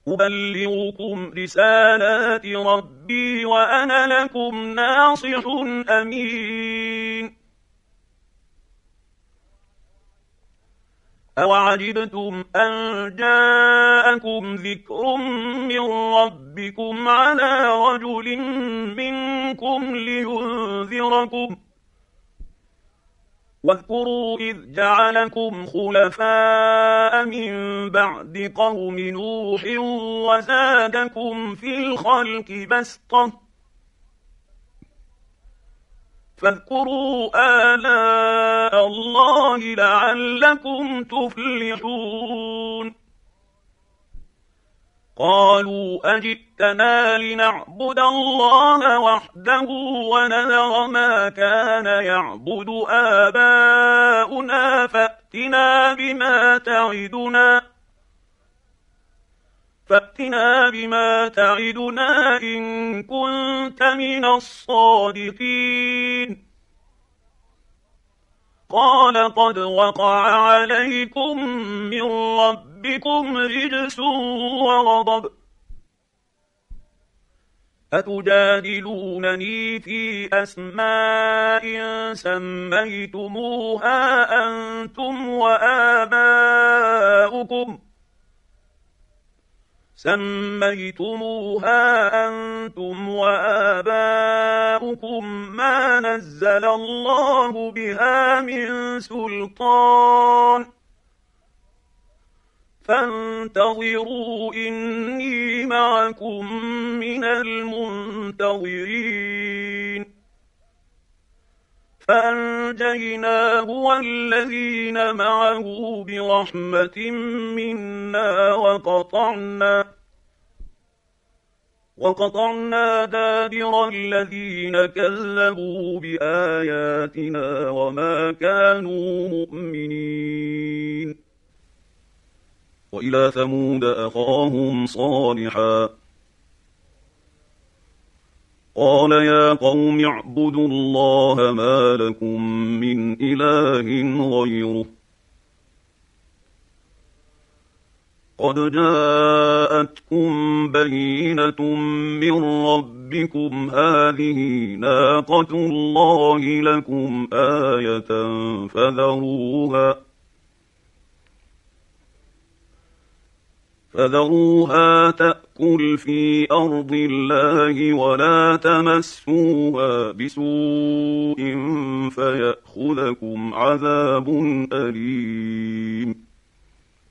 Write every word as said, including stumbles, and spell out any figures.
أبلغكم رسالات ربي وأنا لكم ناصح أمين. أوعجبتم أن جاءكم ذكر من ربكم على رجل منكم لينذركم واذكروا إذ جعلكم خلفاء من بعد قوم نوح وزادكم في الخلق بسطة فاذكروا آلاء الله لعلكم تفلحون. قالوا أجئتنا لنعبد الله وحده ونذر ما كان يعبد آباؤنا فأتنا بما تعدنا فأتنا بما تعدنا إن كنت من الصادقين. قال قد وقع عليكم من ربكم رجس وغضب أتجادلونني في أسماء سميتموها أنتم وآباؤكم سميتموها أنتم وآباؤكم ما نزل الله بها من سلطان فانتظروا إني معكم من المنتظرين. فأنجيناه والذين معه برحمة منا وقطعنا وقطعنا دابر الذين كذبوا بآياتنا وما كانوا مؤمنين. وإلى ثمود أخاهم صالحا قال يا قوم اعبدوا الله ما لكم من إله غيره قد جاءتكم بينة من ربكم هذه ناقة الله لكم آية فذروها فذروها تأكل في أرض الله ولا تمسوها بسوء فيأخذكم عذاب أليم.